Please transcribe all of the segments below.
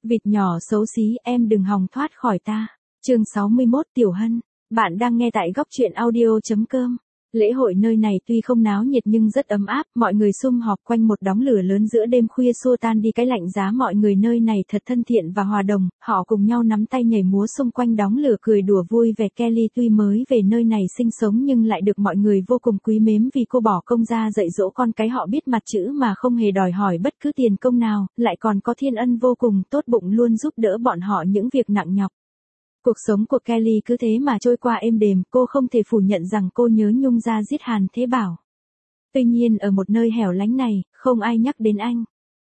Vịt nhỏ xấu xí, em đừng hòng thoát khỏi ta. Chương 61 Tiểu Hân. Bạn đang nghe tại góc truyện audio.com. Lễ hội nơi này tuy không náo nhiệt nhưng rất ấm áp, mọi người sum họp quanh một đống lửa lớn giữa đêm khuya xua tan đi cái lạnh giá. Mọi người nơi này thật thân thiện và hòa đồng, họ cùng nhau nắm tay nhảy múa xung quanh đống lửa cười đùa vui vẻ. Kelly tuy mới về nơi này sinh sống nhưng lại được mọi người vô cùng quý mến vì cô bỏ công ra dạy dỗ con cái họ biết mặt chữ mà không hề đòi hỏi bất cứ tiền công nào, lại còn có thiên ân vô cùng tốt bụng luôn giúp đỡ bọn họ những việc nặng nhọc. Cuộc sống của Kelly cứ thế mà trôi qua êm đềm, cô không thể phủ nhận rằng cô nhớ nhung ra giết Hàn Thế Bảo. Tuy nhiên ở một nơi hẻo lánh này, không ai nhắc đến anh.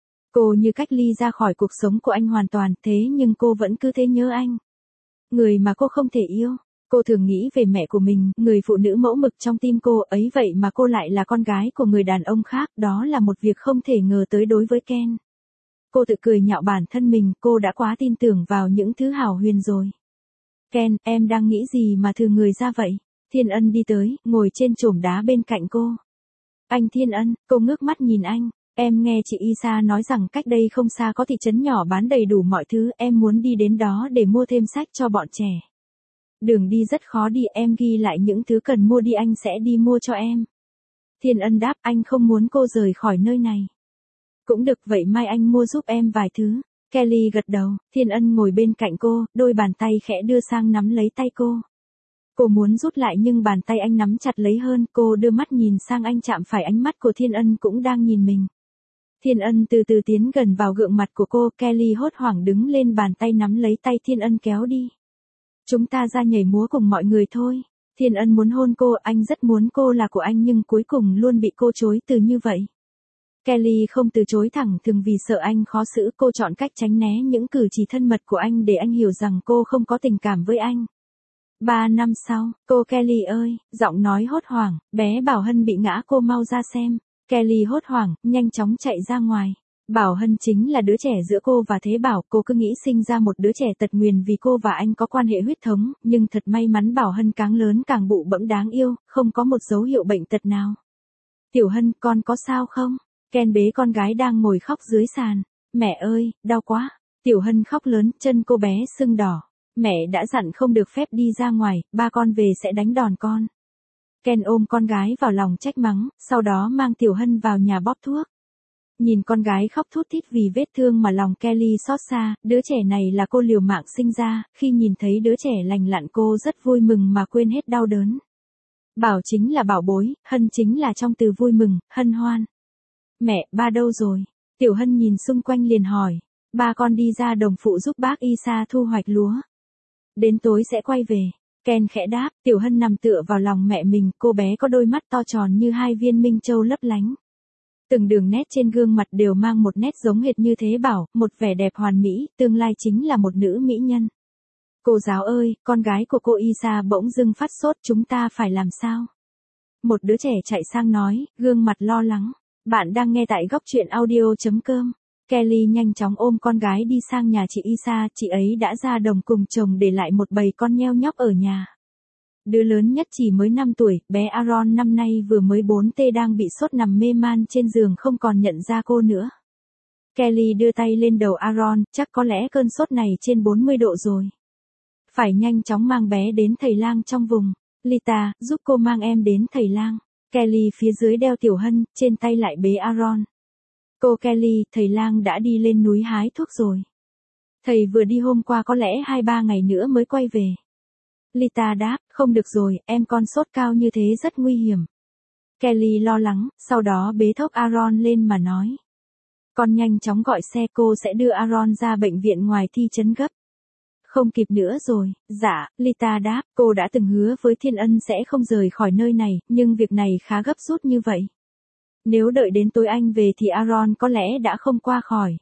Cô như cách ly ra khỏi cuộc sống của anh hoàn toàn, thế nhưng cô vẫn cứ thế nhớ anh. Người mà cô không thể yêu. Cô thường nghĩ về mẹ của mình, người phụ nữ mẫu mực trong tim cô, ấy vậy mà cô lại là con gái của người đàn ông khác, đó là một việc không thể ngờ tới đối với Ken. Cô tự cười nhạo bản thân mình, cô đã quá tin tưởng vào những thứ hào huyền rồi. Ken, em đang nghĩ gì mà thừa người ra vậy? Thiên Ân đi tới, ngồi trên chổm đá bên cạnh cô. Anh Thiên Ân, cô ngước mắt nhìn anh. Em nghe chị Isa nói rằng cách đây không xa có thị trấn nhỏ bán đầy đủ mọi thứ, em muốn đi đến đó để mua thêm sách cho bọn trẻ. Đường đi rất khó đi, em ghi lại những thứ cần mua đi, anh sẽ đi mua cho em. Thiên Ân đáp, anh không muốn cô rời khỏi nơi này. Cũng được, vậy mai anh mua giúp em vài thứ. Kelly gật đầu, Thiên Ân ngồi bên cạnh cô, đôi bàn tay khẽ đưa sang nắm lấy tay cô. Cô muốn rút lại nhưng bàn tay anh nắm chặt lấy hơn, cô đưa mắt nhìn sang anh, chạm phải ánh mắt của Thiên Ân cũng đang nhìn mình. Thiên Ân từ từ tiến gần vào gương mặt của cô, Kelly hốt hoảng đứng lên, bàn tay nắm lấy tay Thiên Ân kéo đi. Chúng ta ra nhảy múa cùng mọi người thôi. Thiên Ân muốn hôn cô, anh rất muốn cô là của anh nhưng cuối cùng luôn bị cô chối từ như vậy. Kelly không từ chối thẳng thừng vì sợ anh khó xử, cô chọn cách tránh né những cử chỉ thân mật của anh để anh hiểu rằng cô không có tình cảm với anh. 3 năm sau, cô Kelly ơi, giọng nói hốt hoảng, bé Bảo Hân bị ngã, cô mau ra xem. Kelly hốt hoảng, nhanh chóng chạy ra ngoài. Bảo Hân chính là đứa trẻ giữa cô và Thế Bảo, cô cứ nghĩ sinh ra một đứa trẻ tật nguyền vì cô và anh có quan hệ huyết thống, nhưng thật may mắn Bảo Hân càng lớn càng bụ bẫm đáng yêu, không có một dấu hiệu bệnh tật nào. Tiểu Hân, con có sao không? Ken bế con gái đang ngồi khóc dưới sàn. Mẹ ơi, đau quá. Tiểu Hân khóc lớn, chân cô bé sưng đỏ. Mẹ đã dặn không được phép đi ra ngoài, ba con về sẽ đánh đòn con. Ken ôm con gái vào lòng trách mắng, sau đó mang Tiểu Hân vào nhà bóp thuốc. Nhìn con gái khóc thút thít vì vết thương mà lòng Kelly xót xa, đứa trẻ này là cô liều mạng sinh ra, khi nhìn thấy đứa trẻ lành lặn cô rất vui mừng mà quên hết đau đớn. Bảo chính là bảo bối, Hân chính là trong từ vui mừng, hân hoan. Mẹ, ba đâu rồi? Tiểu Hân nhìn xung quanh liền hỏi. Ba con đi ra đồng phụ giúp bác Isa thu hoạch lúa. Đến tối sẽ quay về. Ken khẽ đáp, Tiểu Hân nằm tựa vào lòng mẹ mình, cô bé có đôi mắt to tròn như hai viên minh châu lấp lánh. Từng đường nét trên gương mặt đều mang một nét giống hệt như Thế Bảo, một vẻ đẹp hoàn mỹ, tương lai chính là một nữ mỹ nhân. Cô giáo ơi, con gái của cô Isa bỗng dưng phát sốt, chúng ta phải làm sao? Một đứa trẻ chạy sang nói, gương mặt lo lắng. Bạn đang nghe tại góc truyện audio.com. Kelly nhanh chóng ôm con gái đi sang nhà chị Isa, chị ấy đã ra đồng cùng chồng để lại một bầy con nheo nhóc ở nhà. Đứa lớn nhất chỉ mới 5 tuổi, bé Aaron năm nay vừa mới 4T đang bị sốt nằm mê man trên giường không còn nhận ra cô nữa. Kelly đưa tay lên đầu Aaron, chắc có lẽ cơn sốt này trên 40 độ rồi. Phải nhanh chóng mang bé đến thầy lang trong vùng. Lita, giúp cô mang em đến thầy lang. Kelly phía dưới đeo Tiểu Hân, trên tay lại bế Aaron. Cô Kelly, thầy lang đã đi lên núi hái thuốc rồi. Thầy vừa đi hôm qua, có lẽ 2-3 ngày nữa mới quay về. Lita đáp, không được rồi, em con sốt cao như thế rất nguy hiểm. Kelly lo lắng, sau đó bế thốc Aaron lên mà nói. Con nhanh chóng gọi xe, cô sẽ đưa Aaron ra bệnh viện ngoài thị trấn gấp. Không kịp nữa rồi, dạ, Lita đáp, cô đã từng hứa với Thiên Ân sẽ không rời khỏi nơi này, nhưng việc này khá gấp rút như vậy. Nếu đợi đến tối anh về thì Aaron có lẽ đã không qua khỏi.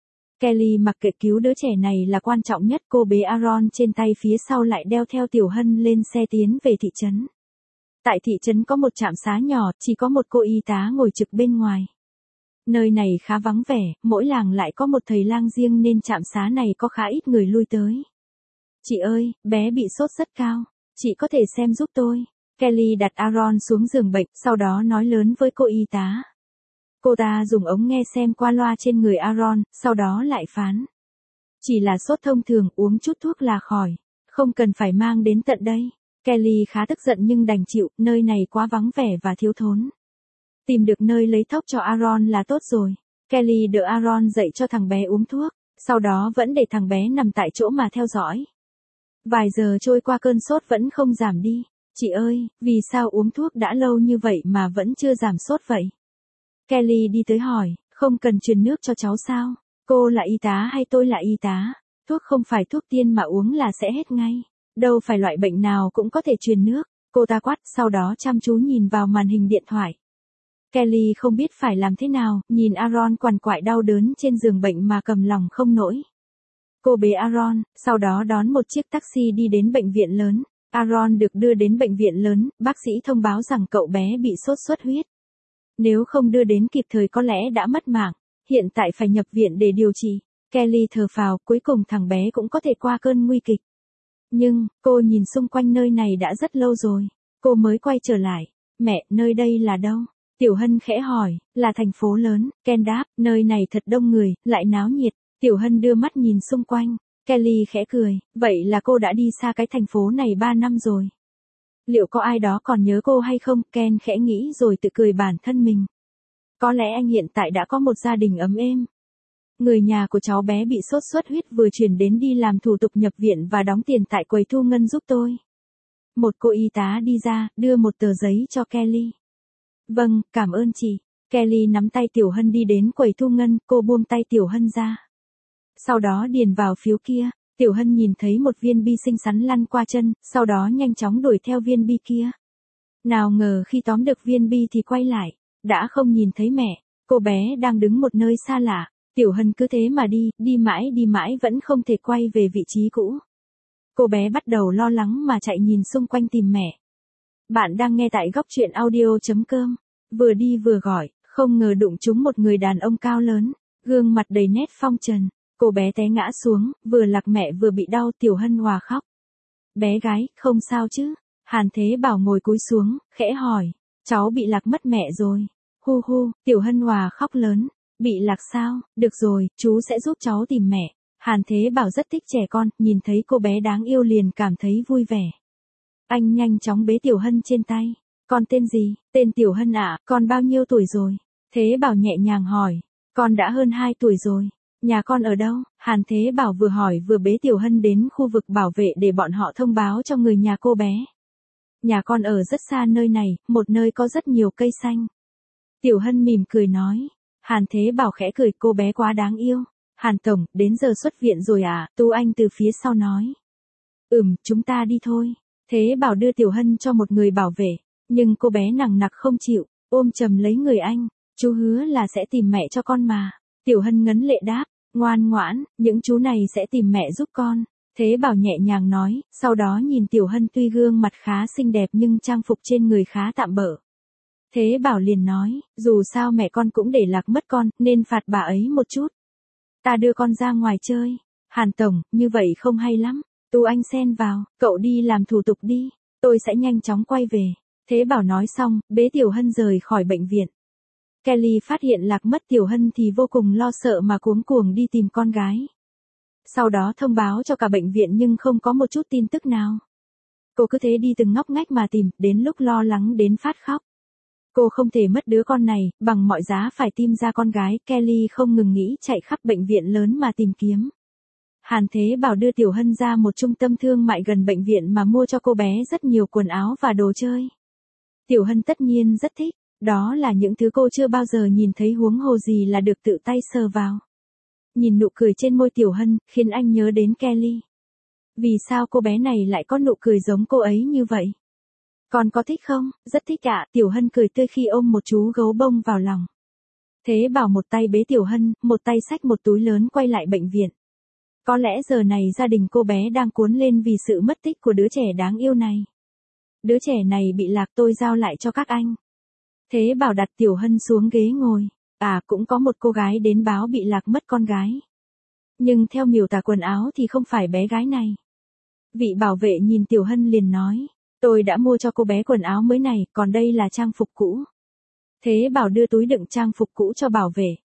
Kelly mặc kệ, cứu đứa trẻ này là quan trọng nhất, cô bế Aaron trên tay, phía sau lại đeo theo Tiểu Hân lên xe tiến về thị trấn. Tại thị trấn có một trạm xá nhỏ, chỉ có một cô y tá ngồi trực bên ngoài. Nơi này khá vắng vẻ, mỗi làng lại có một thầy lang riêng nên trạm xá này có khá ít người lui tới. Chị ơi, bé bị sốt rất cao. Chị có thể xem giúp tôi. Kelly đặt Aaron xuống giường bệnh, sau đó nói lớn với cô y tá. Cô ta dùng ống nghe xem qua loa trên người Aaron, sau đó lại phán. Chỉ là sốt thông thường, uống chút thuốc là khỏi. Không cần phải mang đến tận đây. Kelly khá tức giận nhưng đành chịu, nơi này quá vắng vẻ và thiếu thốn. Tìm được nơi lấy thuốc cho Aaron là tốt rồi. Kelly đỡ Aaron dậy cho thằng bé uống thuốc, sau đó vẫn để thằng bé nằm tại chỗ mà theo dõi. Vài giờ trôi qua cơn sốt vẫn không giảm đi. Chị ơi, vì sao uống thuốc đã lâu như vậy mà vẫn chưa giảm sốt vậy? Kelly đi tới hỏi, không cần truyền nước cho cháu sao? Cô là y tá hay tôi là y tá? Thuốc không phải thuốc tiên mà uống là sẽ hết ngay. Đâu phải loại bệnh nào cũng có thể truyền nước. Cô ta quát, sau đó chăm chú nhìn vào màn hình điện thoại. Kelly không biết phải làm thế nào, nhìn Aaron quằn quại đau đớn trên giường bệnh mà cầm lòng không nổi. Cô bế Aaron, sau đó đón một chiếc taxi đi đến bệnh viện lớn. Aaron được đưa đến bệnh viện lớn, bác sĩ thông báo rằng cậu bé bị sốt xuất huyết. Nếu không đưa đến kịp thời có lẽ đã mất mạng, hiện tại phải nhập viện để điều trị. Kelly thở phào, cuối cùng thằng bé cũng có thể qua cơn nguy kịch. Nhưng, cô nhìn xung quanh nơi này đã rất lâu rồi. Cô mới quay trở lại. Mẹ, nơi đây là đâu? Tiểu Hân khẽ hỏi, là thành phố lớn. Ken đáp, nơi này thật đông người, lại náo nhiệt. Tiểu Hân đưa mắt nhìn xung quanh. Kelly khẽ cười, vậy là cô đã đi xa cái thành phố này 3 năm rồi. Liệu có ai đó còn nhớ cô hay không? Ken khẽ nghĩ rồi tự cười bản thân mình. Có lẽ anh hiện tại đã có một gia đình ấm êm. Người nhà của cháu bé bị sốt xuất huyết vừa chuyển đến đi làm thủ tục nhập viện và đóng tiền tại quầy thu ngân giúp tôi. Một cô y tá đi ra, đưa một tờ giấy cho Kelly. Vâng, cảm ơn chị. Kelly nắm tay Tiểu Hân đi đến quầy thu ngân, cô buông tay Tiểu Hân ra. Sau đó điền vào phiếu kia. Tiểu Hân nhìn thấy một viên bi xinh xắn lăn qua chân, sau đó nhanh chóng đuổi theo viên bi kia. Nào ngờ khi tóm được viên bi thì quay lại, đã không nhìn thấy mẹ. Cô bé đang đứng một nơi xa lạ. Tiểu Hân cứ thế mà đi mãi vẫn không thể quay về vị trí cũ. Cô bé bắt đầu lo lắng mà chạy nhìn xung quanh tìm mẹ. Bạn đang nghe tại góc truyện audio.com. Vừa đi vừa gọi, không ngờ đụng trúng một người đàn ông cao lớn, gương mặt đầy nét phong trần. Cô bé té ngã xuống, vừa lạc mẹ vừa bị đau. Tiểu Hân òa khóc. Bé gái, không sao chứ? Hàn Thế Bảo ngồi cúi xuống, khẽ hỏi. Cháu bị lạc mất mẹ rồi. Hu hu, Tiểu Hân òa khóc lớn. Bị lạc sao? Được rồi, chú sẽ giúp cháu tìm mẹ. Hàn Thế Bảo rất thích trẻ con, nhìn thấy cô bé đáng yêu liền cảm thấy vui vẻ. Anh nhanh chóng bế Tiểu Hân trên tay. Con tên gì? Tên Tiểu Hân ạ, con bao nhiêu tuổi rồi? Thế Bảo nhẹ nhàng hỏi. Con đã hơn 2 tuổi rồi. Nhà con ở đâu? Hàn Thế Bảo vừa hỏi vừa bế Tiểu Hân đến khu vực bảo vệ để bọn họ thông báo cho người nhà cô bé. Nhà con ở rất xa nơi này, một nơi có rất nhiều cây xanh. Tiểu Hân mỉm cười nói. Hàn Thế Bảo khẽ cười, cô bé quá đáng yêu. Hàn Tổng, đến giờ xuất viện rồi à? Tu Anh từ phía sau nói. Chúng ta đi thôi. Thế Bảo đưa Tiểu Hân cho một người bảo vệ, nhưng cô bé nằng nặc không chịu, ôm chầm lấy người anh. Chú hứa là sẽ tìm mẹ cho con mà. Tiểu Hân ngấn lệ đáp, ngoan ngoãn, những chú này sẽ tìm mẹ giúp con. Thế Bảo nhẹ nhàng nói, sau đó nhìn Tiểu Hân tuy gương mặt khá xinh đẹp nhưng trang phục trên người khá tạm bợ. Thế Bảo liền nói, dù sao mẹ con cũng để lạc mất con, nên phạt bà ấy một chút. Ta đưa con ra ngoài chơi. Hàn Tổng, như vậy không hay lắm. Tu Anh xen vào, cậu đi làm thủ tục đi, tôi sẽ nhanh chóng quay về. Thế Bảo nói xong, bế Tiểu Hân rời khỏi bệnh viện. Kelly phát hiện lạc mất Tiểu Hân thì vô cùng lo sợ mà cuống cuồng đi tìm con gái. Sau đó thông báo cho cả bệnh viện nhưng không có một chút tin tức nào. Cô cứ thế đi từng ngóc ngách mà tìm, đến lúc lo lắng đến phát khóc. Cô không thể mất đứa con này, bằng mọi giá phải tìm ra con gái. Kelly không ngừng nghĩ chạy khắp bệnh viện lớn mà tìm kiếm. Hàn Thế Bảo đưa Tiểu Hân ra một trung tâm thương mại gần bệnh viện mà mua cho cô bé rất nhiều quần áo và đồ chơi. Tiểu Hân tất nhiên rất thích, đó là những thứ cô chưa bao giờ nhìn thấy, huống hồ gì là được tự tay sờ vào. Nhìn nụ cười trên môi Tiểu Hân, khiến anh nhớ đến Kelly. Vì sao cô bé này lại có nụ cười giống cô ấy như vậy? Con có thích không? Rất thích ạ. Tiểu Hân cười tươi khi ôm một chú gấu bông vào lòng. Thế Bảo một tay bế Tiểu Hân, một tay xách một túi lớn quay lại bệnh viện. Có lẽ giờ này gia đình cô bé đang cuốn lên vì sự mất tích của đứa trẻ đáng yêu này. Đứa trẻ này bị lạc, tôi giao lại cho các anh. Thế Bảo đặt Tiểu Hân xuống ghế ngồi. Cũng có một cô gái đến báo bị lạc mất con gái. Nhưng theo miêu tả quần áo thì không phải bé gái này. Vị bảo vệ nhìn Tiểu Hân liền nói. Tôi đã mua cho cô bé quần áo mới này, còn đây là trang phục cũ. Thế Bảo đưa túi đựng trang phục cũ cho bảo vệ.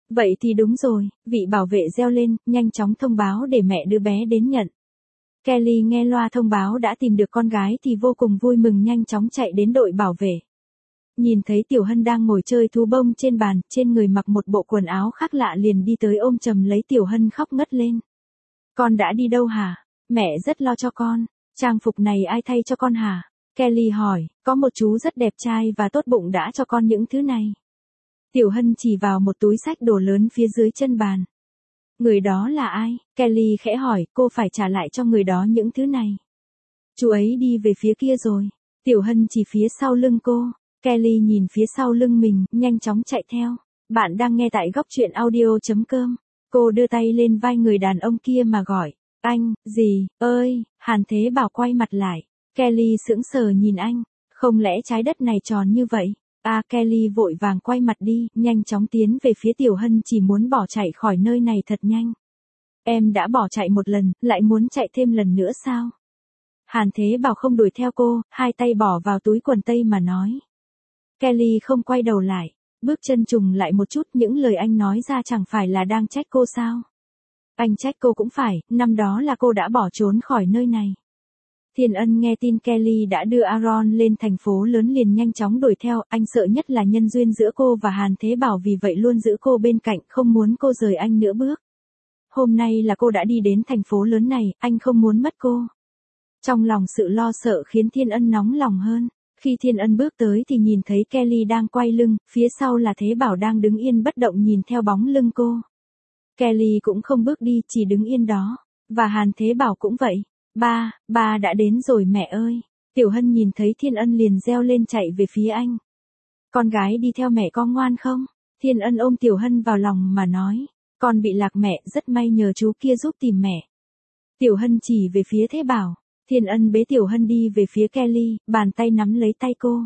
Vậy thì đúng rồi, vị bảo vệ reo lên, nhanh chóng thông báo để mẹ đứa bé đến nhận. Kelly nghe loa thông báo đã tìm được con gái thì vô cùng vui mừng nhanh chóng chạy đến đội bảo vệ. Nhìn thấy Tiểu Hân đang ngồi chơi thú bông trên bàn, trên người mặc một bộ quần áo khác lạ liền đi tới ôm chầm lấy Tiểu Hân khóc ngất lên. Con đã đi đâu hả? Mẹ rất lo cho con. Trang phục này ai thay cho con hả? Kelly hỏi, có một chú rất đẹp trai và tốt bụng đã cho con những thứ này. Tiểu Hân chỉ vào một túi xách đồ lớn phía dưới chân bàn. Người đó là ai? Kelly khẽ hỏi, cô phải trả lại cho người đó những thứ này. Chú ấy đi về phía kia rồi. Tiểu Hân chỉ phía sau lưng cô. Kelly nhìn phía sau lưng mình, nhanh chóng chạy theo. Bạn đang nghe tại góc truyện audio.com. Cô đưa tay lên vai người đàn ông kia mà gọi. Anh, gì, ơi, Hàn Thế Bảo quay mặt lại. Kelly sững sờ nhìn anh. Không lẽ trái đất này tròn như vậy? Kelly vội vàng quay mặt đi, nhanh chóng tiến về phía Tiểu Hân chỉ muốn bỏ chạy khỏi nơi này thật nhanh. Em đã bỏ chạy một lần, lại muốn chạy thêm lần nữa sao? Hàn Thế Bảo không đuổi theo cô, hai tay bỏ vào túi quần tây mà nói. Kelly không quay đầu lại, bước chân trùng lại một chút, những lời anh nói ra chẳng phải là đang trách cô sao? Anh trách cô cũng phải, năm đó là cô đã bỏ trốn khỏi nơi này. Thiên Ân nghe tin Kelly đã đưa Aaron lên thành phố lớn liền nhanh chóng đuổi theo, anh sợ nhất là nhân duyên giữa cô và Hàn Thế Bảo vì vậy luôn giữ cô bên cạnh, không muốn cô rời anh nửa bước. Hôm nay là cô đã đi đến thành phố lớn này, anh không muốn mất cô. Trong lòng sự lo sợ khiến Thiên Ân nóng lòng hơn. Khi Thiên Ân bước tới thì nhìn thấy Kelly đang quay lưng, phía sau là Thế Bảo đang đứng yên bất động nhìn theo bóng lưng cô. Kelly cũng không bước đi, chỉ đứng yên đó. Và Hàn Thế Bảo cũng vậy. Ba đã đến rồi mẹ ơi. Tiểu Hân nhìn thấy Thiên Ân liền reo lên chạy về phía anh. Con gái đi theo mẹ có ngoan không? Thiên Ân ôm Tiểu Hân vào lòng mà nói. Con bị lạc mẹ, rất may nhờ chú kia giúp tìm mẹ. Tiểu Hân chỉ về phía Thế Bảo. Thiên Ân bế Tiểu Hân đi về phía Kelly, bàn tay nắm lấy tay cô.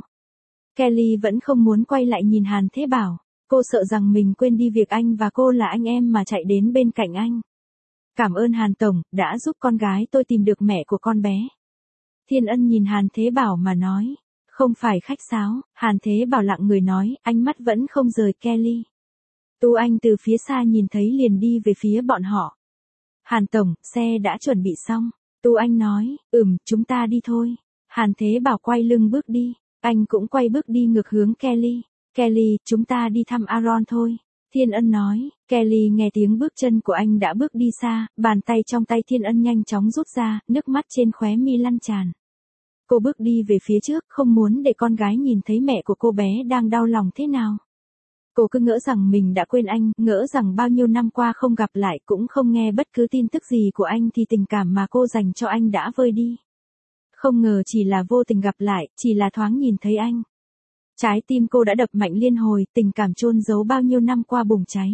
Kelly vẫn không muốn quay lại nhìn Hàn Thế Bảo. Cô sợ rằng mình quên đi việc anh và cô là anh em mà chạy đến bên cạnh anh. Cảm ơn Hàn Tổng, đã giúp con gái tôi tìm được mẹ của con bé. Thiên Ân nhìn Hàn Thế Bảo mà nói. Không phải khách sáo, Hàn Thế Bảo lặng người nói, ánh mắt vẫn không rời Kelly. Tú Anh từ phía xa nhìn thấy liền đi về phía bọn họ. Hàn Tổng, xe đã chuẩn bị xong. Tú Anh nói, chúng ta đi thôi. Hàn Thế Bảo quay lưng bước đi. Anh cũng quay bước đi ngược hướng Kelly. Kelly, chúng ta đi thăm Aaron thôi. Thiên Ân nói. Kelly nghe tiếng bước chân của anh đã bước đi xa, bàn tay trong tay Thiên Ân nhanh chóng rút ra, nước mắt trên khóe mi lăn tràn. Cô bước đi về phía trước, không muốn để con gái nhìn thấy mẹ của cô bé đang đau lòng thế nào. Cô cứ ngỡ rằng mình đã quên anh, ngỡ rằng bao nhiêu năm qua không gặp lại cũng không nghe bất cứ tin tức gì của anh thì tình cảm mà cô dành cho anh đã vơi đi. Không ngờ chỉ là vô tình gặp lại, chỉ là thoáng nhìn thấy anh. Trái tim cô đã đập mạnh liên hồi, tình cảm chôn giấu bao nhiêu năm qua bùng cháy.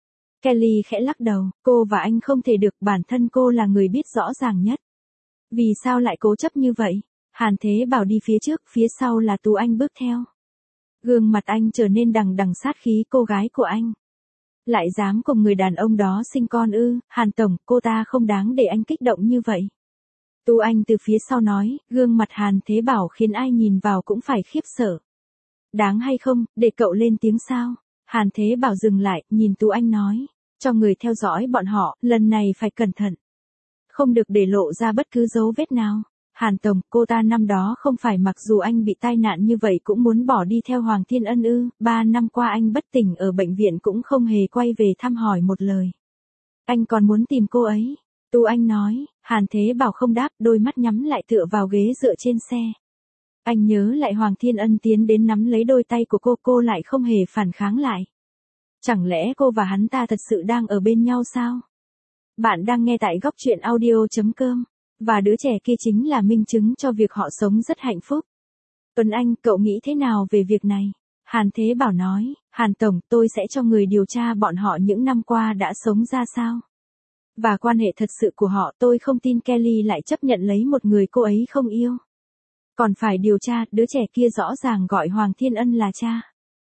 Kelly khẽ lắc đầu, cô và anh không thể được, bản thân cô là người biết rõ ràng nhất. Vì sao lại cố chấp như vậy? Hàn Thế Bảo đi phía trước, phía sau là Tú Anh bước theo. Gương mặt anh trở nên đằng đằng sát khí, cô gái của anh. Lại dám cùng người đàn ông đó sinh con ư? Hàn Tổng, cô ta không đáng để anh kích động như vậy. Tú Anh từ phía sau nói, gương mặt Hàn Thế Bảo khiến ai nhìn vào cũng phải khiếp sợ. Đáng hay không, để cậu lên tiếng sao? Hàn Thế Bảo dừng lại, nhìn Tú Anh nói. Cho người theo dõi bọn họ, lần này phải cẩn thận. Không được để lộ ra bất cứ dấu vết nào. Hàn Tổng, cô ta năm đó không phải mặc dù anh bị tai nạn như vậy cũng muốn bỏ đi theo Hoàng Thiên Ân ư? 3 năm qua anh bất tỉnh ở bệnh viện cũng không hề quay về thăm hỏi một lời. Anh còn muốn tìm cô ấy. Tú Anh nói. Hàn Thế Bảo không đáp, đôi mắt nhắm lại tựa vào ghế dựa trên xe. Anh nhớ lại Hoàng Thiên Ân tiến đến nắm lấy đôi tay của cô lại không hề phản kháng lại. Chẳng lẽ cô và hắn ta thật sự đang ở bên nhau sao? Bạn đang nghe tại góc truyện audio.com. Và đứa trẻ kia chính là minh chứng cho việc họ sống rất hạnh phúc. Tuấn Anh, cậu nghĩ thế nào về việc này? Hàn Thế Bảo nói, Hàn Tổng, tôi sẽ cho người điều tra bọn họ những năm qua đã sống ra sao. Và quan hệ thật sự của họ, tôi không tin Kelly lại chấp nhận lấy một người cô ấy không yêu. Còn phải điều tra, đứa trẻ kia rõ ràng gọi Hoàng Thiên Ân là cha.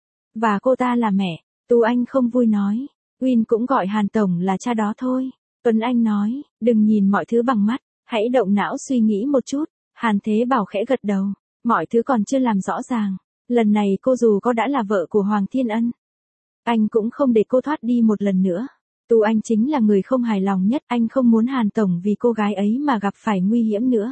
Và cô ta là mẹ. Tú Anh không vui nói, Win cũng gọi Hàn Tổng là cha đó thôi. Tuấn Anh nói, đừng nhìn mọi thứ bằng mắt. Hãy động não suy nghĩ một chút. Hàn Thế Bảo khẽ gật đầu. Mọi thứ còn chưa làm rõ ràng. Lần này cô dù có đã là vợ của Hoàng Thiên Ân. Anh cũng không để cô thoát đi một lần nữa. Tu Anh chính là người không hài lòng nhất, anh không muốn Hàn Tổng vì cô gái ấy mà gặp phải nguy hiểm nữa.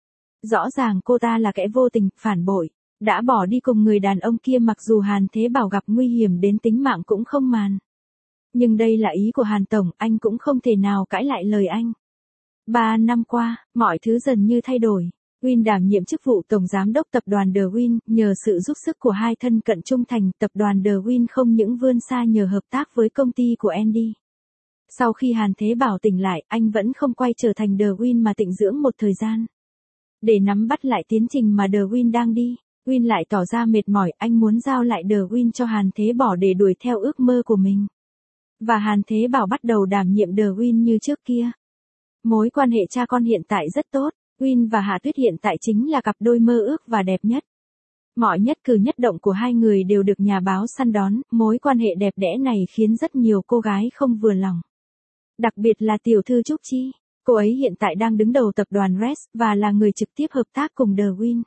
Rõ ràng cô ta là kẻ vô tình, phản bội, đã bỏ đi cùng người đàn ông kia mặc dù Hàn Thế Bảo gặp nguy hiểm đến tính mạng cũng không màng. Nhưng đây là ý của Hàn Tổng, anh cũng không thể nào cãi lại lời anh. 3 năm qua, mọi thứ dần như thay đổi. Win đảm nhiệm chức vụ Tổng Giám đốc Tập đoàn The Win, nhờ sự giúp sức của hai thân cận trung thành, Tập đoàn The Win không những vươn xa nhờ hợp tác với công ty của Andy. Sau khi Hàn Thế Bảo tỉnh lại, anh vẫn không quay trở thành The Win mà tịnh dưỡng một thời gian. Để nắm bắt lại tiến trình mà The Win đang đi, Win lại tỏ ra mệt mỏi, anh muốn giao lại The Win cho Hàn Thế Bảo để đuổi theo ước mơ của mình. Và Hàn Thế Bảo bắt đầu đảm nhiệm The Win như trước kia. Mối quan hệ cha con hiện tại rất tốt, Win và Hạ Tuyết hiện tại chính là cặp đôi mơ ước và đẹp nhất. Mọi nhất cử nhất động của hai người đều được nhà báo săn đón, mối quan hệ đẹp đẽ này khiến rất nhiều cô gái không vừa lòng. Đặc biệt là tiểu thư Trúc Chi, cô ấy hiện tại đang đứng đầu tập đoàn Res và là người trực tiếp hợp tác cùng The Win.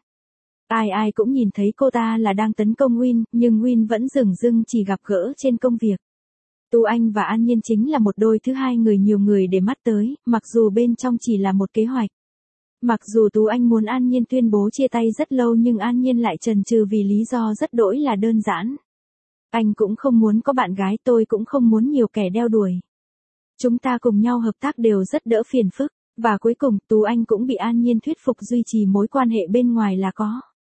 Ai cũng nhìn thấy cô ta là đang tấn công Win, nhưng Win vẫn dửng dưng chỉ gặp gỡ trên công việc. Tu Anh và An Nhiên chính là một đôi thứ hai người nhiều người để mắt tới, mặc dù bên trong chỉ là một kế hoạch. Mặc dù Tú Anh muốn An Nhiên tuyên bố chia tay rất lâu nhưng An Nhiên lại chần chừ vì lý do rất đỗi là đơn giản. Anh cũng không muốn có bạn gái, tôi cũng không muốn nhiều kẻ đeo đuổi. Chúng ta cùng nhau hợp tác đều rất đỡ phiền phức, và cuối cùng Tú Anh cũng bị An Nhiên thuyết phục duy trì mối quan hệ bên ngoài là có.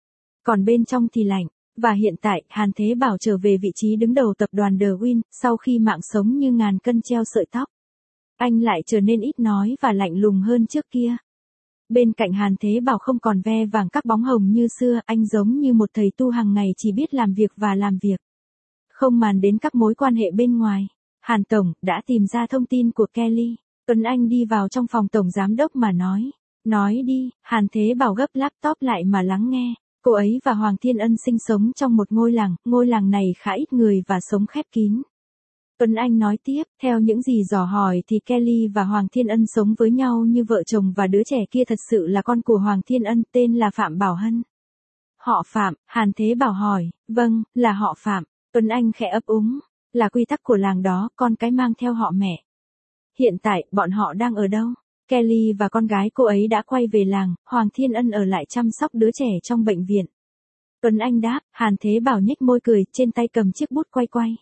Còn bên trong thì lạnh. Và hiện tại, Hàn Thế Bảo trở về vị trí đứng đầu tập đoàn The Win, sau khi mạng sống như ngàn cân treo sợi tóc. Anh lại trở nên ít nói và lạnh lùng hơn trước kia. Bên cạnh Hàn Thế Bảo không còn ve vàng các bóng hồng như xưa, anh giống như một thầy tu hàng ngày chỉ biết làm việc và làm việc. Không màn đến các mối quan hệ bên ngoài. Hàn Tổng đã tìm ra thông tin của Kelly. Tuấn Anh đi vào trong phòng Tổng Giám đốc mà nói. Nói đi, Hàn Thế Bảo gấp laptop lại mà lắng nghe. Cô ấy và Hoàng Thiên Ân sinh sống trong một ngôi làng này khá ít người và sống khép kín. Tuấn Anh nói tiếp, theo những gì dò hỏi thì Kelly và Hoàng Thiên Ân sống với nhau như vợ chồng và đứa trẻ kia thật sự là con của Hoàng Thiên Ân, tên là Phạm Bảo Hân. Họ Phạm, Hàn Thế Bảo hỏi, vâng, là họ Phạm. Tuấn Anh khẽ ấp úng, là quy tắc của làng đó, con cái mang theo họ mẹ. Hiện tại, bọn họ đang ở đâu? Kelly và con gái cô ấy đã quay về làng, Hoàng Thiên Ân ở lại chăm sóc đứa trẻ trong bệnh viện. Tuấn Anh đáp, Hàn Thế Bảo nhếch môi cười, trên tay cầm chiếc bút quay.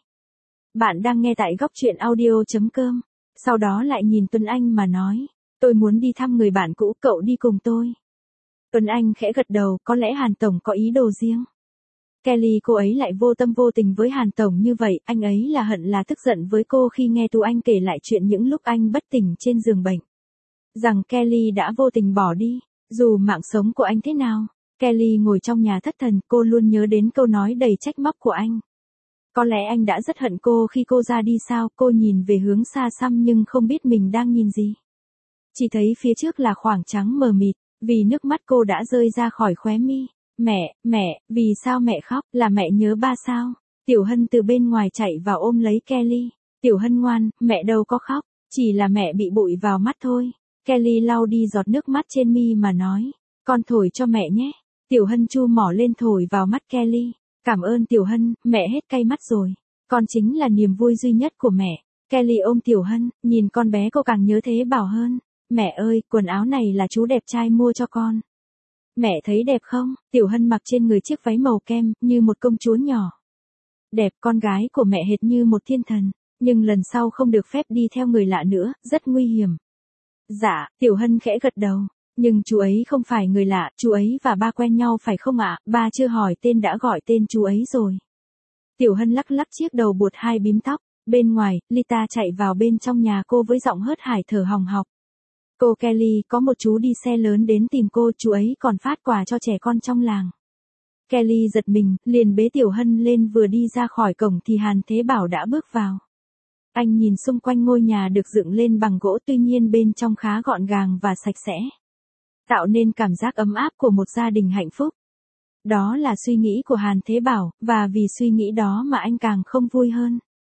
Bạn đang nghe tại góc truyện audio.com. Sau đó lại nhìn Tuấn Anh mà nói, tôi muốn đi thăm người bạn cũ, cậu đi cùng tôi. Tuấn Anh khẽ gật đầu, có lẽ Hàn Tổng có ý đồ riêng. Kelly cô ấy lại vô tâm vô tình với Hàn Tổng như vậy, anh ấy là hận là tức giận với cô khi nghe Tú Anh kể lại chuyện những lúc anh bất tỉnh trên giường bệnh. Rằng Kelly đã vô tình bỏ đi, dù mạng sống của anh thế nào. Kelly ngồi trong nhà thất thần, cô luôn nhớ đến câu nói đầy trách móc của anh. Có lẽ anh đã rất hận cô khi cô ra đi sao, cô nhìn về hướng xa xăm nhưng không biết mình đang nhìn gì. Chỉ thấy phía trước là khoảng trắng mờ mịt, vì nước mắt cô đã rơi ra khỏi khóe mi. Mẹ, vì sao mẹ khóc, là mẹ nhớ ba sao? Tiểu Hân từ bên ngoài chạy vào ôm lấy Kelly. Tiểu Hân ngoan, mẹ đâu có khóc, chỉ là mẹ bị bụi vào mắt thôi. Kelly lau đi giọt nước mắt trên mi mà nói, con thổi cho mẹ nhé. Tiểu Hân chu mỏ lên thổi vào mắt Kelly. Cảm ơn Tiểu Hân, mẹ hết cay mắt rồi. Con chính là niềm vui duy nhất của mẹ. Kelly ôm Tiểu Hân, nhìn con bé cô càng nhớ Thế Bảo hơn. Mẹ ơi, quần áo này là chú đẹp trai mua cho con. Mẹ thấy đẹp không? Tiểu Hân mặc trên người chiếc váy màu kem, như một công chúa nhỏ. Đẹp, con gái của mẹ hệt như một thiên thần. Nhưng lần sau không được phép đi theo người lạ nữa, rất nguy hiểm. Dạ, Tiểu Hân khẽ gật đầu. Nhưng chú ấy không phải người lạ, chú ấy và ba quen nhau phải không ạ? Ba chưa hỏi tên đã gọi tên chú ấy rồi. Tiểu Hân lắc lắc chiếc đầu buột hai bím tóc. Bên ngoài, Lita chạy vào bên trong nhà cô với giọng hớt hải thở hồng hộc. Cô Kelly, có một chú đi xe lớn đến tìm cô, chú ấy còn phát quà cho trẻ con trong làng. Kelly giật mình, liền bế Tiểu Hân lên, vừa đi ra khỏi cổng thì Hàn Thế Bảo đã bước vào. Anh nhìn xung quanh ngôi nhà được dựng lên bằng gỗ, tuy nhiên bên trong khá gọn gàng và sạch sẽ. Tạo nên cảm giác ấm áp của một gia đình hạnh phúc. Đó là suy nghĩ của Hàn Thế Bảo, và vì suy nghĩ đó mà anh càng không vui hơn.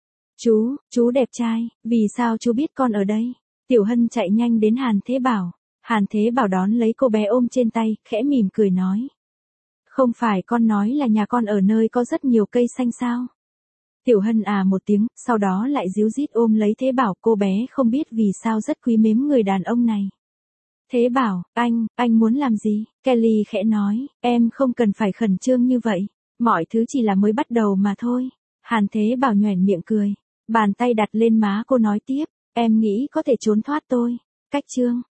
Chú đẹp trai, vì sao chú biết con ở đây? Tiểu Hân chạy nhanh đến Hàn Thế Bảo. Hàn Thế Bảo đón lấy cô bé ôm trên tay, khẽ mỉm cười nói. Không phải con nói là nhà con ở nơi có rất nhiều cây xanh sao? Tiểu Hân à một tiếng, sau đó lại díu dít ôm lấy Thế Bảo, cô bé không biết vì sao rất quý mến người đàn ông này. Thế Bảo, anh muốn làm gì? Kelly khẽ nói, em không cần phải khẩn trương như vậy, mọi thứ chỉ là mới bắt đầu mà thôi. Hàn Thế Bảo nhoẻn miệng cười, bàn tay đặt lên má cô nói tiếp, em nghĩ có thể trốn thoát tôi. Cách chương